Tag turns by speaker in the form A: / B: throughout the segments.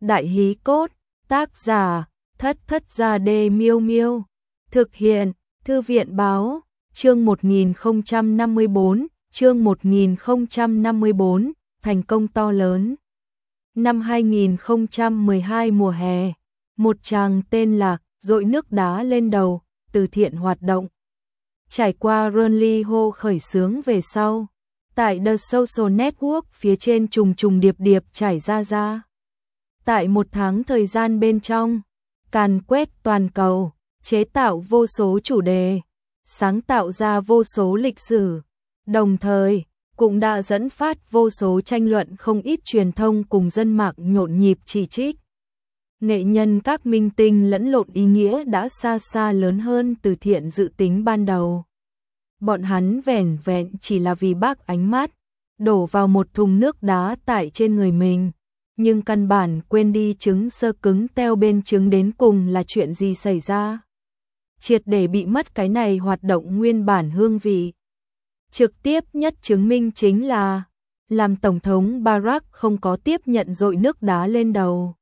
A: Đại hí cốt, tác giả, Thất Thất Gia Đê Miêu Miêu. Thực hiện, Thư viện Báo, chương 1054, chương 1054, thành công to lớn. Năm 2012 mùa hè, một chàng tên là Dội Nước Đá Lên Đầu, từ thiện hoạt động. Trải qua Runly Ho khởi xướng về sau, tại The Social Network phía trên trùng trùng điệp điệp trải ra. Tại một tháng thời gian bên trong, càn quét toàn cầu, chế tạo vô số chủ đề, sáng tạo ra vô số lịch sử, đồng thời cũng đã dẫn phát vô số tranh luận, không ít truyền thông cùng dân mạng nhộn nhịp chỉ trích. Nghệ nhân các minh tinh lẫn lộn ý nghĩa đã xa xa lớn hơn từ thiện dự tính ban đầu. Bọn hắn vẻn vẹn chỉ là vì bác ánh mắt, đổ vào một thùng nước đá tại trên người mình, nhưng căn bản quên đi trứng sơ cứng teo bên trứng đến cùng là chuyện gì xảy ra. Triệt để bị mất cái này hoạt động nguyên bản hương vị. Trực tiếp nhất chứng minh chính là làm Tổng thống Barack không có tiếp nhận dội nước đá lên đầu,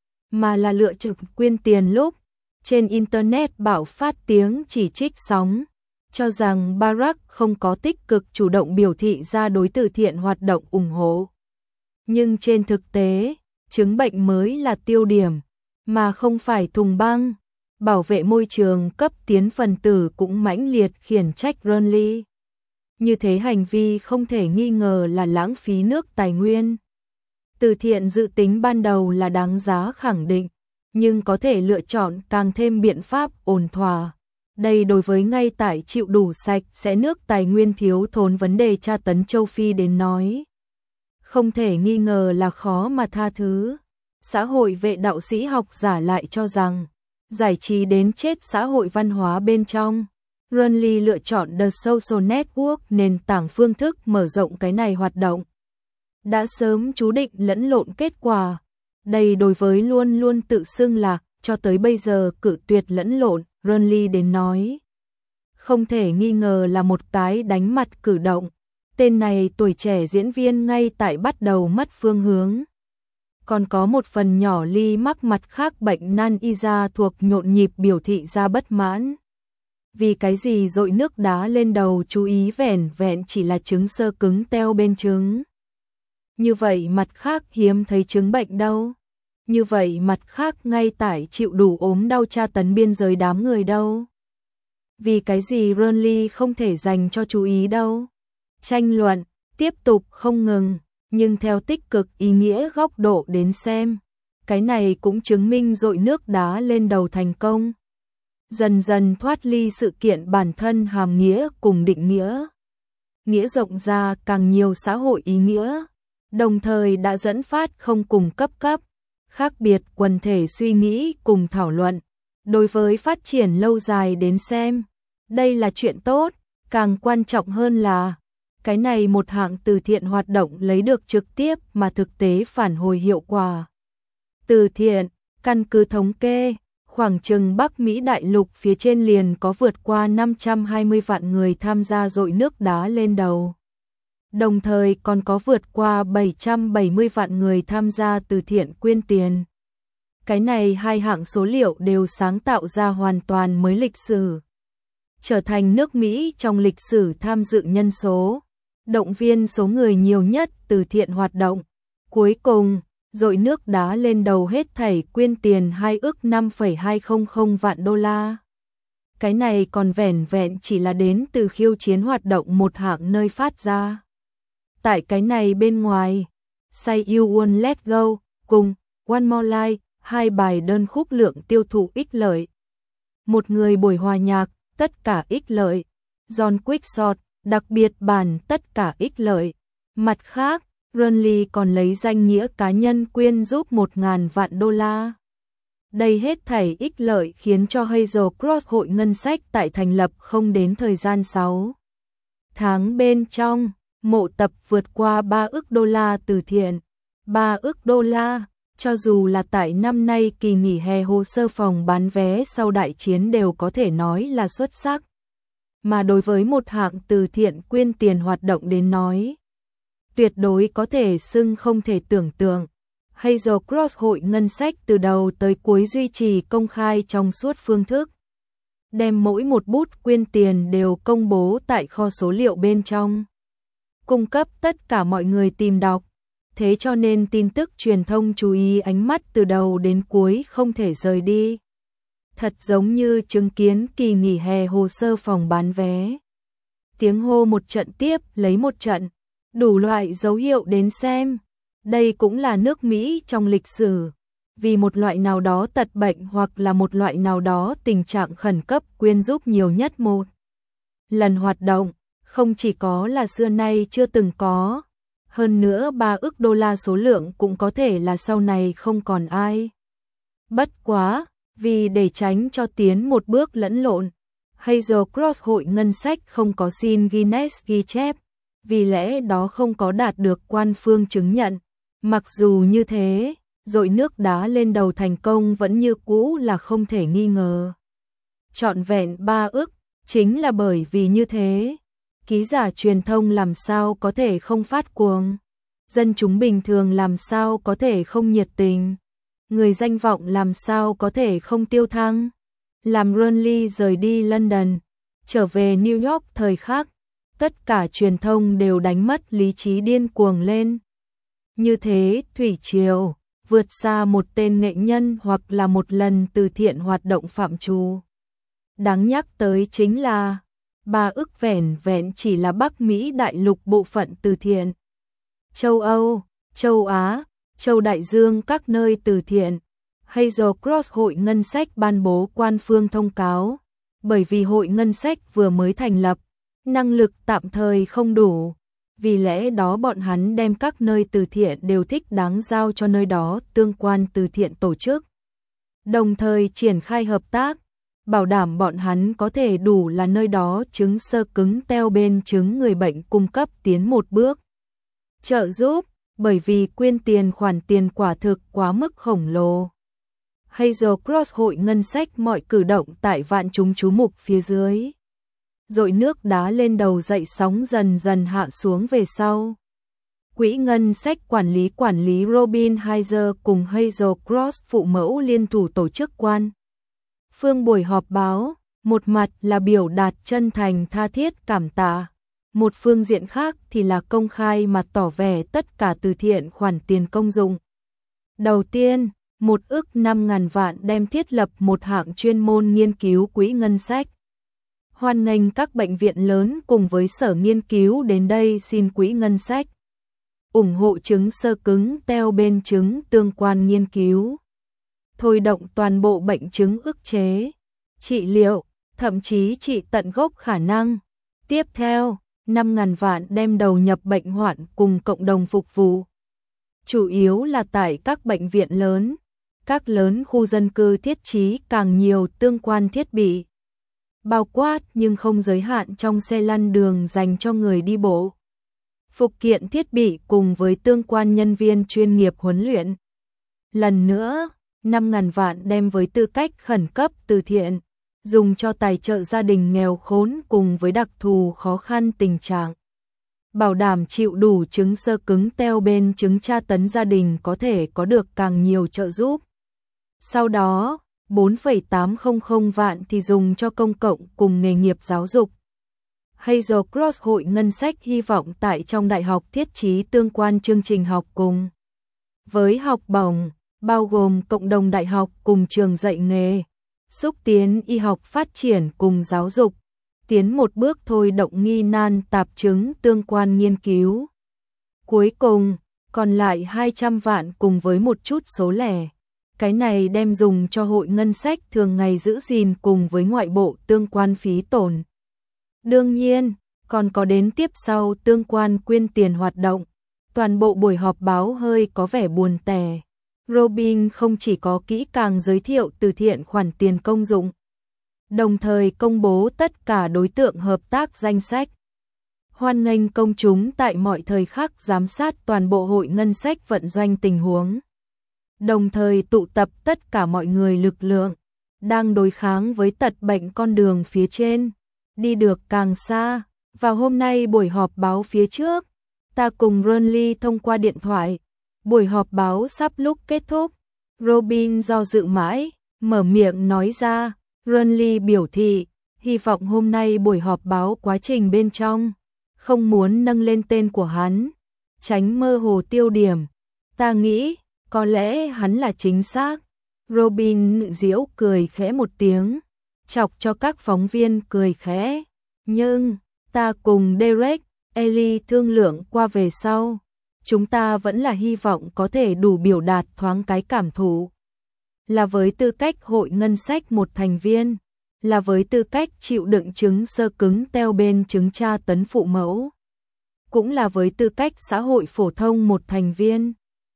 A: mà là lựa chọn quyên tiền lúc trên Internet bạo phát tiếng chỉ trích sóng, cho rằng Barack không có tích cực chủ động biểu thị ra đối từ thiện hoạt động ủng hộ. Nhưng trên thực tế, chứng bệnh mới là tiêu điểm, mà không phải thùng băng. Bảo vệ môi trường cấp tiến phần tử cũng mãnh liệt khiển trách Runly. Như thế hành vi không thể nghi ngờ là lãng phí nước tài nguyên. Từ thiện dự tính ban đầu là đáng giá khẳng định, nhưng có thể lựa chọn càng thêm biện pháp ổn thỏa. Đây đối với ngay tại chịu đủ sạch sẽ nước tài nguyên thiếu thốn vấn đề tra tấn châu Phi đến nói, không thể nghi ngờ là khó mà tha thứ. Xã hội vệ đạo sĩ học giả lại cho rằng, giải trí đến chết xã hội văn hóa bên trong. Runly lựa chọn The Social Network nền tảng phương thức mở rộng cái này hoạt động. Đã sớm chú định lẫn lộn kết quả. Đây đối với luôn luôn tự xưng là, cho tới bây giờ cự tuyệt lẫn lộn, Runly đến nói. Không thể nghi ngờ là một cái đánh mặt cử động. Tên này tuổi trẻ diễn viên ngay tại bắt đầu mất phương hướng. Còn có một phần nhỏ ly mắc mặt khác bệnh nan y ra thuộc nhộn nhịp biểu thị ra bất mãn. Vì cái gì dội nước đá lên đầu chú ý vẻn vẹn chỉ là trứng sơ cứng teo bên trứng. Như vậy mặt khác hiếm thấy chứng bệnh đâu. Như vậy mặt khác ngay tại chịu đủ ốm đau tra tấn biên giới đám người đâu. Vì cái gì Runly không thể dành cho chú ý đâu. Tranh luận, tiếp tục không ngừng. Nhưng theo tích cực ý nghĩa góc độ đến xem, cái này cũng chứng minh dội nước đá lên đầu thành công. Dần dần thoát ly sự kiện bản thân hàm nghĩa cùng định nghĩa. Nghĩa rộng ra càng nhiều xã hội ý nghĩa, đồng thời đã dẫn phát không cùng cấp, khác biệt quần thể suy nghĩ cùng thảo luận. Đối với phát triển lâu dài đến xem, đây là chuyện tốt, càng quan trọng hơn là cái này một hạng từ thiện hoạt động lấy được trực tiếp mà thực tế phản hồi hiệu quả. Từ thiện, căn cứ thống kê, khoảng chừng Bắc Mỹ đại lục phía trên liền có vượt qua 520 vạn người tham gia dội nước đá lên đầu. Đồng thời còn có vượt qua 770 vạn người tham gia từ thiện quyên tiền. Cái này hai hạng số liệu đều sáng tạo ra hoàn toàn mới lịch sử. Trở thành nước Mỹ trong lịch sử tham dự nhân số, động viên số người nhiều nhất từ thiện hoạt động. Cuối cùng, dội nước đá lên đầu hết thảy quyên tiền 2 ức 5,200 vạn đô la. Cái này còn vẻn vẹn chỉ là đến từ khiêu chiến hoạt động một hạng nơi phát ra. Tại cái này bên ngoài, Say You Won't Let Go cùng One More Life, hai bài đơn khúc lượng tiêu thụ ích lợi. Một người buổi hòa nhạc, tất cả ích lợi. John Quick Shot, đặc biệt bản tất cả ích lợi. Mặt khác, Runly còn lấy danh nghĩa cá nhân quyên giúp 1.000 vạn đô la. Đây hết thảy ích lợi khiến cho Hazel Cross hội ngân sách tại thành lập không đến thời gian 6 tháng bên trong, mộ tập vượt qua 3 ức đô la từ thiện. 3 ức đô la, cho dù là tại năm nay kỳ nghỉ hè hồ sơ phòng bán vé sau đại chiến đều có thể nói là xuất sắc. Mà đối với một hạng từ thiện quyên tiền hoạt động đến nói, tuyệt đối có thể xưng không thể tưởng tượng. Hazel Cross hội ngân sách từ đầu tới cuối duy trì công khai trong suốt phương thức. Đem mỗi một bút quyên tiền đều công bố tại kho số liệu bên trong. Cung cấp tất cả mọi người tìm đọc. Thế cho nên tin tức truyền thông chú ý ánh mắt từ đầu đến cuối không thể rời đi. Thật giống như chứng kiến kỳ nghỉ hè hồ sơ phòng bán vé. Tiếng hô một trận tiếp lấy một trận, đủ loại dấu hiệu đến xem. Đây cũng là nước Mỹ trong lịch sử. Vì một loại nào đó tật bệnh hoặc là một loại nào đó tình trạng khẩn cấp quyên giúp nhiều nhất một lần hoạt động, không chỉ có là xưa nay chưa từng có. Hơn nữa 3 ức đô la số lượng cũng có thể là sau này không còn ai. Bất quá, vì để tránh cho tiến một bước lẫn lộn, Hazel Cross hội ngân sách không có xin Guinness ghi chép, vì lẽ đó không có đạt được quan phương chứng nhận. Mặc dù như thế, dội nước đá lên đầu thành công vẫn như cũ là không thể nghi ngờ. Trọn vẹn 3 ức, chính là bởi vì như thế. Ký giả truyền thông làm sao có thể không phát cuồng, dân chúng bình thường làm sao có thể không nhiệt tình, người danh vọng làm sao có thể không tiêu thăng. Làm Burnley rời đi London, trở về New York thời khắc, tất cả truyền thông đều đánh mất lý trí điên cuồng lên. Như thế, thủy triều, vượt xa một tên nghệ nhân hoặc là một lần từ thiện hoạt động phạm trù. Đáng nhắc tới chính là 3 ức vẻn vẹn chỉ là Bắc Mỹ đại lục bộ phận từ thiện. Châu Âu, châu Á, châu Đại Dương các nơi từ thiện. Hazel Cross hội ngân sách ban bố quan phương thông cáo. Bởi vì hội ngân sách vừa mới thành lập, năng lực tạm thời không đủ. Vì lẽ đó bọn hắn đem các nơi từ thiện đều thích đáng giao cho nơi đó tương quan từ thiện tổ chức. Đồng thời triển khai hợp tác, bảo đảm bọn hắn có thể đủ là nơi đó trứng sơ cứng teo bên trứng người bệnh cung cấp tiến một bước. Trợ giúp, bởi vì quyên tiền khoản tiền quả thực quá mức khổng lồ. Hazel Cross hội ngân sách mọi cử động tại vạn chúng chú mục phía dưới. Dội nước đá lên đầu dậy sóng dần dần hạ xuống về sau. Quỹ ngân sách quản lý Robin Heiser cùng Hazel Cross phụ mẫu liên thủ tổ chức quan phương buổi họp báo, một mặt là biểu đạt chân thành tha thiết cảm tạ, một phương diện khác thì là công khai mà tỏ vẻ tất cả từ thiện khoản tiền công dụng. Đầu tiên, 1 ức 5.000 vạn đem thiết lập một hạng chuyên môn nghiên cứu quỹ ngân sách. Hoan nghênh các bệnh viện lớn cùng với sở nghiên cứu đến đây xin quỹ ngân sách. Ủng hộ trứng sơ cứng teo bên trứng tương quan nghiên cứu. Thôi động toàn bộ bệnh trứng ức chế, trị liệu, thậm chí trị tận gốc khả năng. Tiếp theo, 5.000 vạn đem đầu nhập bệnh hoạn cùng cộng đồng phục vụ. Chủ yếu là tại các bệnh viện lớn, các lớn khu dân cư thiết trí càng nhiều tương quan thiết bị. Bao quát nhưng không giới hạn trong xe lăn đường dành cho người đi bộ. Phục kiện thiết bị cùng với tương quan nhân viên chuyên nghiệp huấn luyện. Lần nữa, 5.000 vạn đem với tư cách khẩn cấp từ thiện, dùng cho tài trợ gia đình nghèo khốn cùng với đặc thù khó khăn tình trạng. Bảo đảm chịu đủ trứng sơ cứng teo bên trứng tra tấn gia đình có thể có được càng nhiều trợ giúp. Sau đó, 4,800 vạn thì dùng cho công cộng cùng nghề nghiệp giáo dục. Hazel Cross hội ngân sách hy vọng tại trong đại học thiết trí tương quan chương trình học cùng với học bổng, bao gồm cộng đồng đại học cùng trường dạy nghề, xúc tiến y học phát triển cùng giáo dục, tiến một bước thôi động nghi nan tạp chứng tương quan nghiên cứu. Cuối cùng, còn lại 200 vạn cùng với một chút số lẻ. Cái này đem dùng cho hội ngân sách thường ngày giữ gìn cùng với ngoại bộ tương quan phí tổn. Đương nhiên, còn có đến tiếp sau tương quan quyên tiền hoạt động. Toàn bộ buổi họp báo hơi có vẻ buồn tẻ. Robin không chỉ có kỹ càng giới thiệu từ thiện khoản tiền công dụng, đồng thời công bố tất cả đối tượng hợp tác danh sách. Hoan nghênh công chúng tại mọi thời khắc giám sát toàn bộ hội ngân sách vận doanh tình huống. Đồng thời tụ tập tất cả mọi người lực lượng đang đối kháng với tật bệnh con đường phía trên, đi được càng xa. Vào hôm nay buổi họp báo phía trước, ta cùng Burnley thông qua điện thoại, Buổi họp báo sắp lúc kết thúc, Robin do dự mãi, mở miệng nói ra, Renly biểu thị, hy vọng hôm nay buổi họp báo quá trình bên trong, không muốn nâng lên tên của hắn, tránh mơ hồ tiêu điểm. Ta nghĩ, có lẽ hắn là chính xác. Robin giễu cười khẽ một tiếng, chọc cho các phóng viên cười khẽ. Nhưng, ta cùng Derek, Ellie thương lượng qua về sau. Chúng ta vẫn là hy vọng có thể đủ biểu đạt thoáng cái cảm thụ. Là với tư cách hội ngân sách một thành viên, là với tư cách chịu đựng chứng sơ cứng teo bên chứng tra tấn phụ mẫu, cũng là với tư cách xã hội phổ thông một thành viên.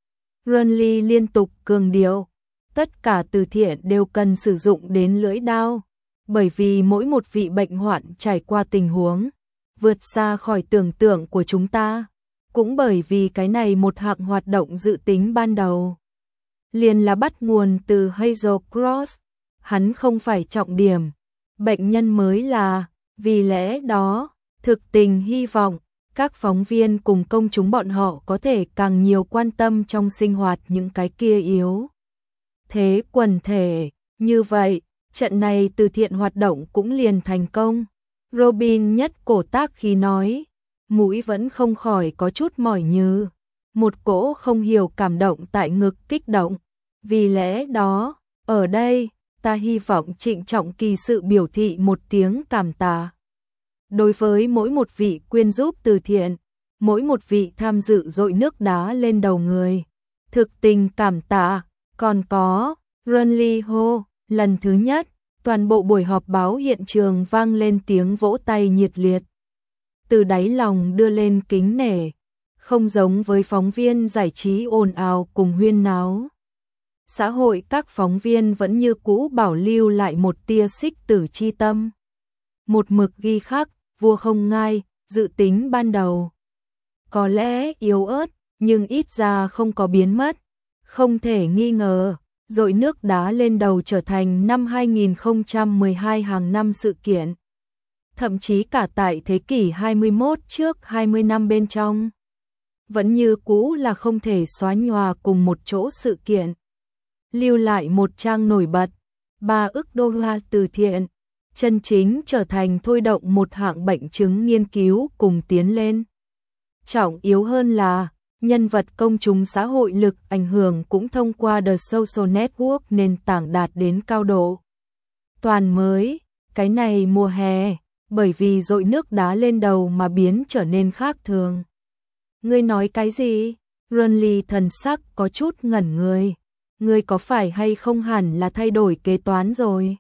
A: Renly liên tục cường điệu, tất cả từ thiện đều cần sử dụng đến lưỡi đao, bởi vì mỗi một vị bệnh hoạn trải qua tình huống vượt xa khỏi tưởng tượng của chúng ta, cũng bởi vì cái này một hạng hoạt động dự tính ban đầu liền là bắt nguồn từ Hazel Cross, hắn không phải trọng điểm, bệnh nhân mới là, vì lẽ đó, thực tình hy vọng các phóng viên cùng công chúng bọn họ có thể càng nhiều quan tâm trong sinh hoạt những cái kia yếu thế quần thể, như vậy, trận này từ thiện hoạt động cũng liền thành công. Robin nhất cổ tác khí nói, mũi vẫn không khỏi có chút mỏi nhừ, một cỗ không hiểu cảm động tại ngực kích động. Vì lẽ đó, ở đây, ta hy vọng trịnh trọng kỳ sự biểu thị một tiếng cảm tạ. Đối với mỗi một vị quyên giúp từ thiện, mỗi một vị tham dự dội nước đá lên đầu người, thực tình cảm tạ. Còn có, Renly hô, lần thứ nhất, toàn bộ buổi họp báo hiện trường vang lên tiếng vỗ tay nhiệt liệt. Từ đáy lòng đưa lên kính nể, không giống với phóng viên giải trí ồn ào cùng huyên náo. Xã hội các phóng viên vẫn như cũ bảo lưu lại một tia xích tử chi tâm. Một mực ghi khắc, vua không ngai, dự tính ban đầu. Có lẽ yếu ớt, nhưng ít ra không có biến mất. Không thể nghi ngờ, dội nước đá lên đầu trở thành năm 2012 hàng năm sự kiện. Thậm chí cả tại thế kỷ 21 trước 20 năm bên trong. Vẫn như cũ là không thể xóa nhòa cùng một chỗ sự kiện. Lưu lại một trang nổi bật, 3 ức đô la từ thiện, chân chính trở thành thôi động một hạng bệnh chứng nghiên cứu cùng tiến lên. Trọng yếu hơn là, nhân vật công chúng xã hội lực ảnh hưởng cũng thông qua The Social Network nền tảng đạt đến cao độ toàn mới, cái này mùa hè, bởi vì dội nước đá lên đầu mà biến trở nên khác thường. Ngươi nói cái gì? Renly thần sắc có chút ngẩn người. Ngươi có phải hay không hẳn là thay đổi kế toán rồi?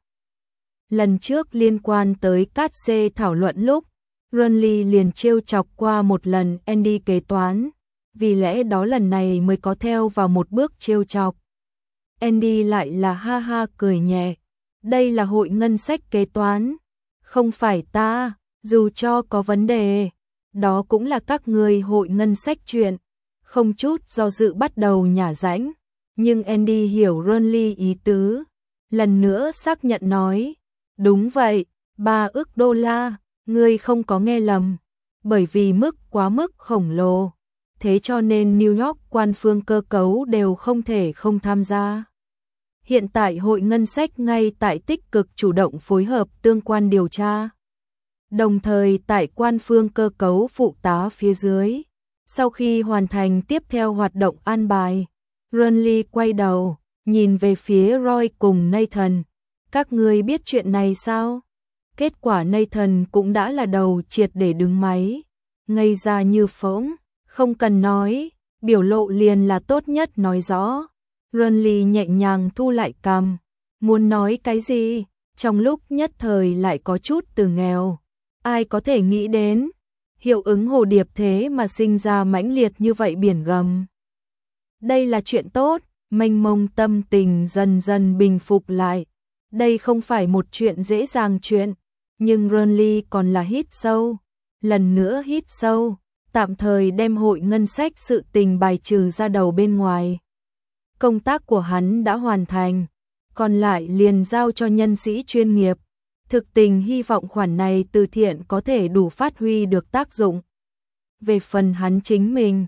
A: Lần trước liên quan tới cát xê thảo luận lúc, Renly liền trêu chọc qua một lần Andy kế toán, vì lẽ đó lần này mới có theo vào một bước trêu chọc. Andy lại là ha ha cười nhẹ, đây là hội ngân sách kế toán, không phải ta, dù cho có vấn đề, đó cũng là các người hội ngân sách chuyện, không chút do dự bắt đầu nhả rãnh. Nhưng Andy hiểu Renly ý tứ, lần nữa xác nhận nói, đúng vậy, 3 ức đô la, ngươi không có nghe lầm, bởi vì mức quá mức khổng lồ, thế cho nên New York quan phương cơ cấu đều không thể không tham gia. Hiện tại hội ngân sách ngay tại tích cực chủ động phối hợp tương quan điều tra. Đồng thời tại quan phương cơ cấu phụ tá phía dưới, sau khi hoàn thành tiếp theo hoạt động an bài, Renly quay đầu, nhìn về phía Roy cùng Nathan. Các ngươi biết chuyện này sao? Kết quả Nathan cũng đã là đầu triệt để đứng máy, ngây ra như phỗng, không cần nói, biểu lộ liền là tốt nhất nói rõ. Renly nhẹ nhàng thu lại cằm, muốn nói cái gì, trong lúc nhất thời lại có chút từ nghèo. Ai có thể nghĩ đến, hiệu ứng hồ điệp thế mà sinh ra mãnh liệt như vậy biển gầm. Đây là chuyện tốt, mênh mông tâm tình dần dần bình phục lại. Đây không phải một chuyện dễ dàng chuyện, nhưng Renly còn là hít sâu, lần nữa hít sâu, tạm thời đem hội ngân sách sự tình bài trừ ra đầu bên ngoài. Công tác của hắn đã hoàn thành, còn lại liền giao cho nhân sĩ chuyên nghiệp. Thực tình hy vọng khoản này từ thiện có thể đủ phát huy được tác dụng. Về phần hắn chính mình,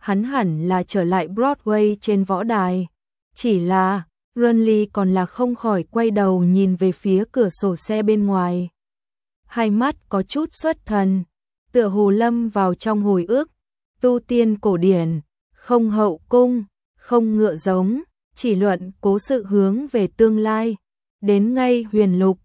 A: hắn hẳn là trở lại Broadway trên võ đài. Chỉ là, Renly còn là không khỏi quay đầu nhìn về phía cửa sổ xe bên ngoài. Hai mắt có chút xuất thần, tựa hồ lâm vào trong hồi ức, tu tiên cổ điển, không hậu cung, không ngựa giống, chỉ luận cố sự hướng về tương lai. Đến ngay huyền lục,